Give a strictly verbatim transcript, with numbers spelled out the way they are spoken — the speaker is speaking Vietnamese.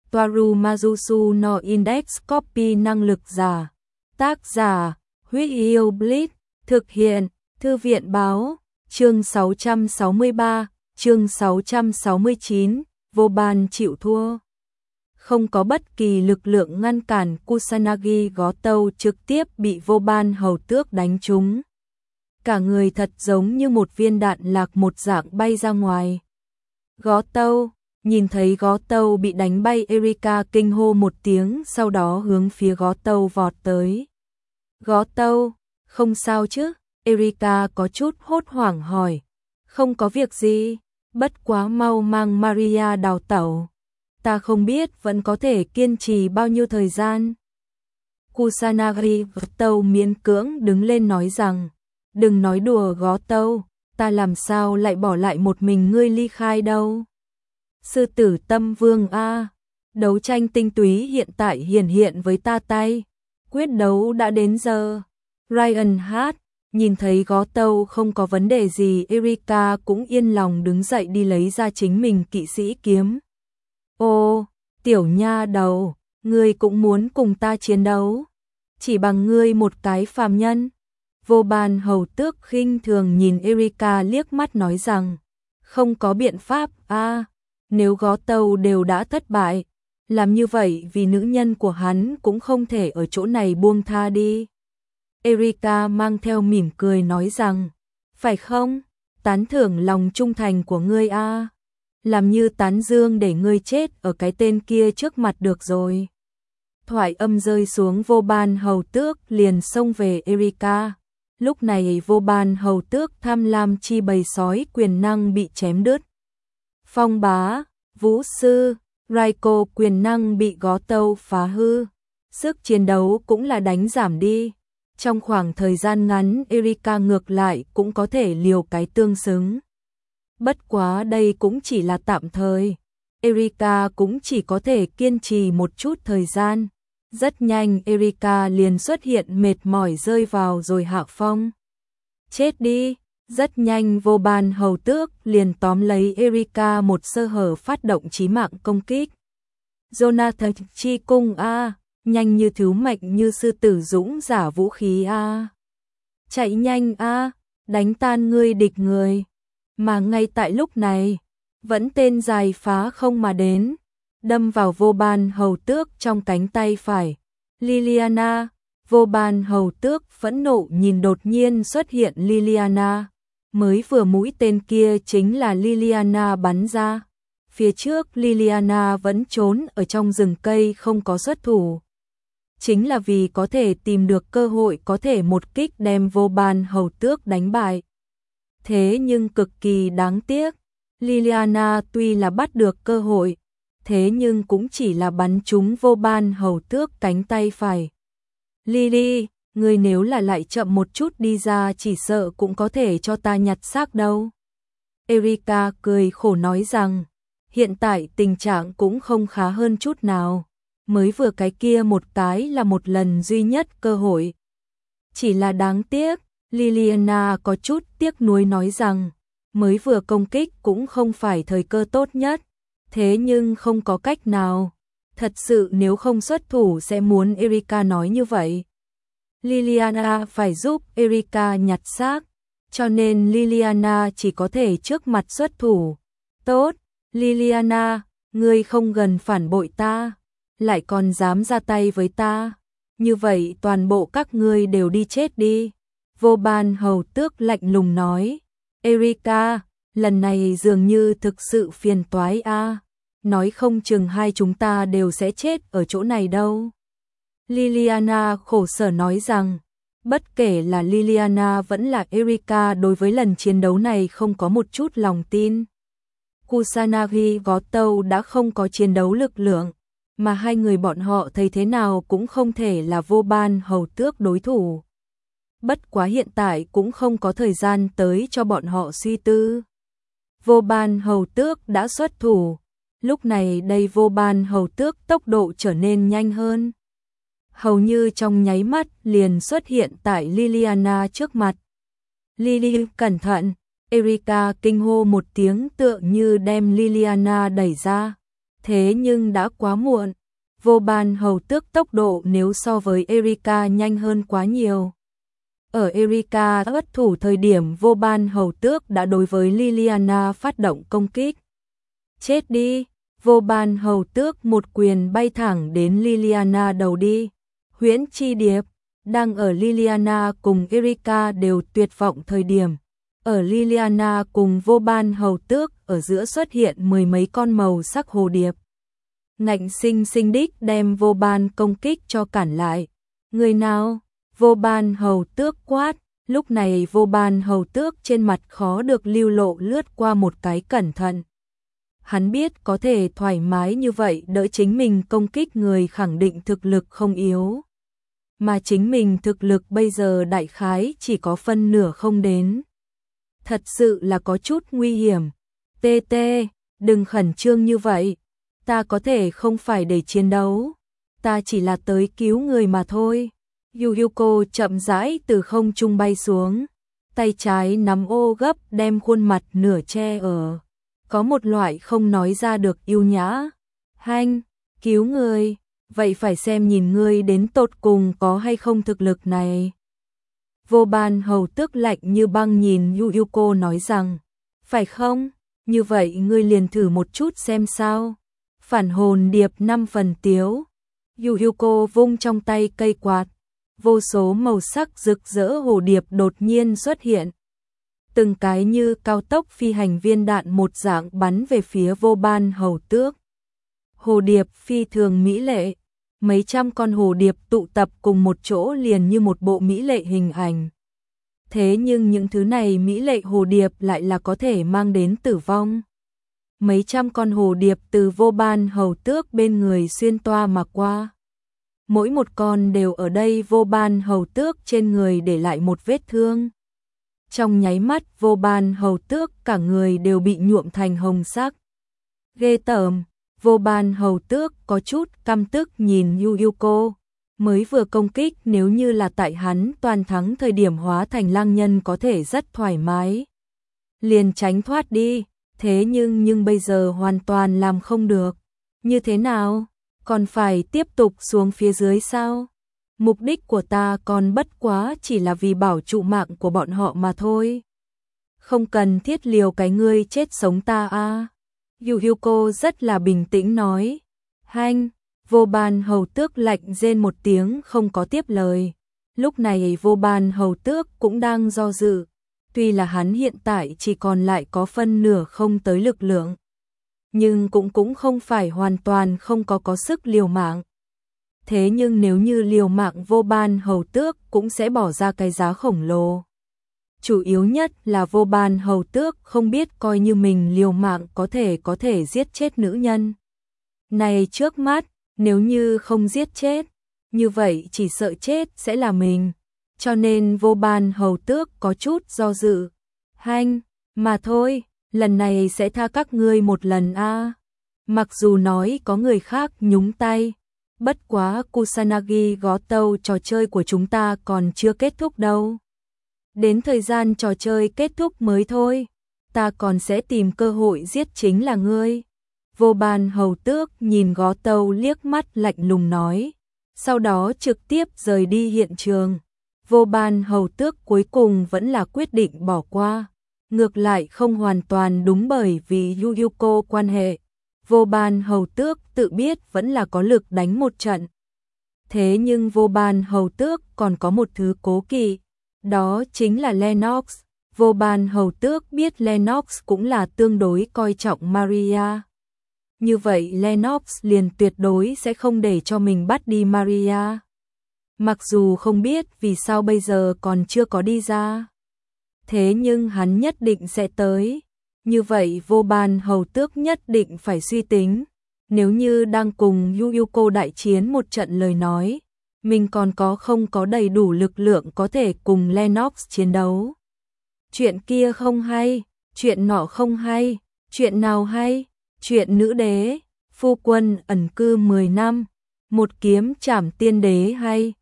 Toaru Majusu no Index Copy năng lực giả. Tác giả, Huyết Yêu Blitz, thực hiện, Thư viện báo, chương sáu trăm sáu mươi ba, chương sáu trăm sáu mươi chín, vô ban chịu thua. Không có bất kỳ lực lượng ngăn cản, Kusanagi gó tâu trực tiếp bị vô ban hầu tước đánh trúng. Cả người thật giống như một viên đạn lạc một dạng bay ra ngoài. Gó tâu, nhìn thấy gó tâu bị đánh bay, Erika kinh hô một tiếng, sau đó hướng phía gó tâu vọt tới. Gó tâu, không sao chứ? Erika có chút hốt hoảng hỏi. Không có việc gì, bất quá mau mang Maria đào tẩu. Ta không biết vẫn có thể kiên trì bao nhiêu thời gian. Kusanagi gó tâu miễn cưỡng đứng lên nói rằng, đừng nói đùa gó tâu, ta làm sao lại bỏ lại một mình ngươi ly khai đâu. Sư tử tâm vương a, đấu tranh tinh túy hiện tại hiển hiện với ta tay, quyết đấu đã đến giờ. Ryan Hát, nhìn thấy gó tâu không có vấn đề gì, Erika cũng yên lòng đứng dậy đi lấy ra chính mình kỵ sĩ kiếm. Ô, tiểu nha đầu, ngươi cũng muốn cùng ta chiến đấu? Chỉ bằng ngươi một cái phàm nhân? Vô ban hầu tước khinh thường nhìn Erika liếc mắt nói rằng, không có biện pháp a, nếu gó tâu đều đã thất bại, làm như vậy vì nữ nhân của hắn cũng không thể ở chỗ này buông tha đi. Erika mang theo mỉm cười nói rằng, phải không, tán thưởng lòng trung thành của ngươi a, làm như tán dương để ngươi chết ở cái tên kia trước mặt được rồi. Thoại âm rơi xuống, vô ban hầu tước liền xông về Erika. Lúc này vô ban hầu tước tham lam chi bầy sói quyền năng bị chém đứt. Phong bá, vũ sư, Raiko quyền năng bị gó tâu phá hư. Sức chiến đấu cũng là đánh giảm đi. Trong khoảng thời gian ngắn, Erika ngược lại cũng có thể liều cái tương xứng. Bất quá đây cũng chỉ là tạm thời. Erika cũng chỉ có thể kiên trì một chút thời gian. Rất nhanh Erika liền xuất hiện mệt mỏi rơi vào rồi hạ phong. Chết đi! Rất nhanh vô ban hầu tước liền tóm lấy Erika một sơ hở phát động chí mạng công kích. Jonathan chi cung a, nhanh như thiếu mệnh như sư tử dũng giả vũ khí a. Chạy nhanh a, đánh tan ngươi địch người. Mà ngay tại lúc này, vẫn tên dài phá không mà đến, đâm vào vô ban hầu tước trong cánh tay phải. Liliana, vô ban hầu tước phẫn nộ nhìn đột nhiên xuất hiện Liliana. Mới vừa mũi tên kia chính là Liliana bắn ra. Phía trước Liliana vẫn trốn ở trong rừng cây không có xuất thủ. Chính là vì có thể tìm được cơ hội có thể một kích đem vô ban hầu tước đánh bại. Thế nhưng cực kỳ đáng tiếc, Liliana tuy là bắt được cơ hội, thế nhưng cũng chỉ là bắn trúng vô ban hầu tước cánh tay phải. Lily, ngươi nếu là lại chậm một chút đi ra chỉ sợ cũng có thể cho ta nhặt xác đâu. Erika cười khổ nói rằng, hiện tại tình trạng cũng không khá hơn chút nào. Mới vừa cái kia một cái là một lần duy nhất cơ hội. Chỉ là đáng tiếc, Liliana có chút tiếc nuối nói rằng, mới vừa công kích cũng không phải thời cơ tốt nhất. Thế nhưng không có cách nào. Thật sự nếu không xuất thủ sẽ muốn Erika nói như vậy. Liliana phải giúp Erika nhặt xác, cho nên Liliana chỉ có thể trước mặt xuất thủ. Tốt, Liliana, ngươi không gần phản bội ta, lại còn dám ra tay với ta. Như vậy toàn bộ các ngươi đều đi chết đi. Vô ban hầu tước lạnh lùng nói. Erika, lần này dường như thực sự phiền toái a, nói không chừng hai chúng ta đều sẽ chết ở chỗ này đâu. Liliana khổ sở nói rằng, bất kể là Liliana vẫn là Erika đối với lần chiến đấu này không có một chút lòng tin. Kusanagi gó tâu đã không có chiến đấu lực lượng, mà hai người bọn họ thấy thế nào cũng không thể là vô ban hầu tước đối thủ. Bất quá hiện tại cũng không có thời gian tới cho bọn họ suy tư. Vô ban hầu tước đã xuất thủ, lúc này đây vô ban hầu tước tốc độ trở nên nhanh hơn. Hầu như trong nháy mắt liền xuất hiện tại Liliana trước mặt. Lily, cẩn thận! Erika kinh hô một tiếng tựa như đem Liliana đẩy ra. Thế nhưng đã quá muộn. Vô Ban Hầu Tước tốc độ nếu so với Erika nhanh hơn quá nhiều. Ở Erika thất thủ thời điểm Vô Ban Hầu Tước đã đối với Liliana phát động công kích. Chết đi! Vô Ban Hầu Tước một quyền bay thẳng đến Liliana đầu đi. Huyễn Chi Điệp đang ở Liliana cùng Erika đều tuyệt vọng thời điểm. Ở Liliana cùng Vô Ban Hầu Tước ở giữa xuất hiện mười mấy con màu sắc hồ điệp. Ngạnh sinh sinh đích đem Vô Ban công kích cho cản lại. Người nào? Vô Ban Hầu Tước quát. Lúc này Vô Ban Hầu Tước trên mặt khó được lưu lộ lướt qua một cái cẩn thận. Hắn biết có thể thoải mái như vậy đỡ chính mình công kích người khẳng định thực lực không yếu. Mà chính mình thực lực bây giờ đại khái chỉ có phân nửa không đến. Thật sự là có chút nguy hiểm. Tê tê, đừng khẩn trương như vậy. Ta có thể không phải để chiến đấu. Ta chỉ là tới cứu người mà thôi. Yuyuko chậm rãi từ không trung bay xuống. Tay trái nắm ô gấp đem khuôn mặt nửa che ở. Có một loại không nói ra được yêu nhã. Hanh, cứu người. Vậy phải xem nhìn ngươi đến tột cùng có hay không thực lực này. Vô Ban Hầu Tước lạnh như băng nhìn Yuyuko nói rằng. Phải không? Như vậy ngươi liền thử một chút xem sao. Phản hồn điệp năm phần tiếu. Yuyuko vung trong tay cây quạt. Vô số màu sắc rực rỡ hồ điệp đột nhiên xuất hiện. Từng cái như cao tốc phi hành viên đạn một dạng bắn về phía Vô Ban Hầu Tước. Hồ điệp phi thường mỹ lệ. Mấy trăm con hồ điệp tụ tập cùng một chỗ liền như một bộ mỹ lệ hình ảnh. Thế nhưng những thứ này mỹ lệ hồ điệp lại là có thể mang đến tử vong. Mấy trăm con hồ điệp từ Vô Ban Hầu Tước bên người xuyên toa mà qua. Mỗi một con đều ở đây Vô Ban Hầu Tước trên người để lại một vết thương. Trong nháy mắt Vô Ban Hầu Tước cả người đều bị nhuộm thành hồng sắc. Ghê tởm, Vô Ban Hầu Tước có chút căm tức nhìn Yuyuko. Mới vừa công kích nếu như là tại hắn toàn thắng thời điểm hóa thành lang nhân có thể rất thoải mái. Liền tránh thoát đi, thế nhưng nhưng bây giờ hoàn toàn làm không được. Như thế nào? Còn phải tiếp tục xuống phía dưới sao? Mục đích của ta còn bất quá chỉ là vì bảo trụ mạng của bọn họ mà thôi. Không cần thiết liều cái ngươi chết sống ta a. À. Yuyuko rất là bình tĩnh nói. Hanh, Vô Ban Hầu Tước lạnh rên một tiếng không có tiếp lời. Lúc này Vô Ban Hầu Tước cũng đang do dự. Tuy là hắn hiện tại chỉ còn lại có phân nửa không tới lực lượng. Nhưng cũng cũng không phải hoàn toàn không có có sức liều mạng. Thế nhưng nếu như liều mạng Vô Ban Hầu Tước cũng sẽ bỏ ra cái giá khổng lồ. Chủ yếu nhất là Vô Ban Hầu Tước không biết coi như mình liều mạng có thể có thể giết chết nữ nhân. Này trước mắt, nếu như không giết chết, như vậy chỉ sợ chết sẽ là mình. Cho nên Vô Ban Hầu Tước có chút do dự. Hanh, mà thôi, lần này sẽ tha các ngươi một lần a. À. Mặc dù nói có người khác nhúng tay. Bất quá Kusanagi gó tâu trò chơi của chúng ta còn chưa kết thúc đâu. Đến thời gian trò chơi kết thúc mới thôi. Ta còn sẽ tìm cơ hội giết chính là ngươi. Vô Ban Hầu Tước nhìn gó tâu liếc mắt lạnh lùng nói. Sau đó trực tiếp rời đi hiện trường. Vô Ban Hầu Tước cuối cùng vẫn là quyết định bỏ qua. Ngược lại không hoàn toàn đúng bởi vì Yuyuko quan hệ. Vô Ban Hầu Tước tự biết vẫn là có lực đánh một trận. Thế nhưng Vô Ban Hầu Tước còn có một thứ cố kỵ. Đó chính là Lennox. Vô Ban Hầu Tước biết Lennox cũng là tương đối coi trọng Maria. Như vậy Lennox liền tuyệt đối sẽ không để cho mình bắt đi Maria. Mặc dù không biết vì sao bây giờ còn chưa có đi ra. Thế nhưng hắn nhất định sẽ tới. Như vậy Vô Ban Hầu Tước nhất định phải suy tính. Nếu như đang cùng Yuyuko đại chiến một trận lời nói, mình còn có không có đầy đủ lực lượng có thể cùng Lennox chiến đấu. Chuyện kia không hay, chuyện nọ không hay, chuyện nào hay, chuyện nữ đế, phu quân ẩn cư mười năm, một kiếm trảm tiên đế hay.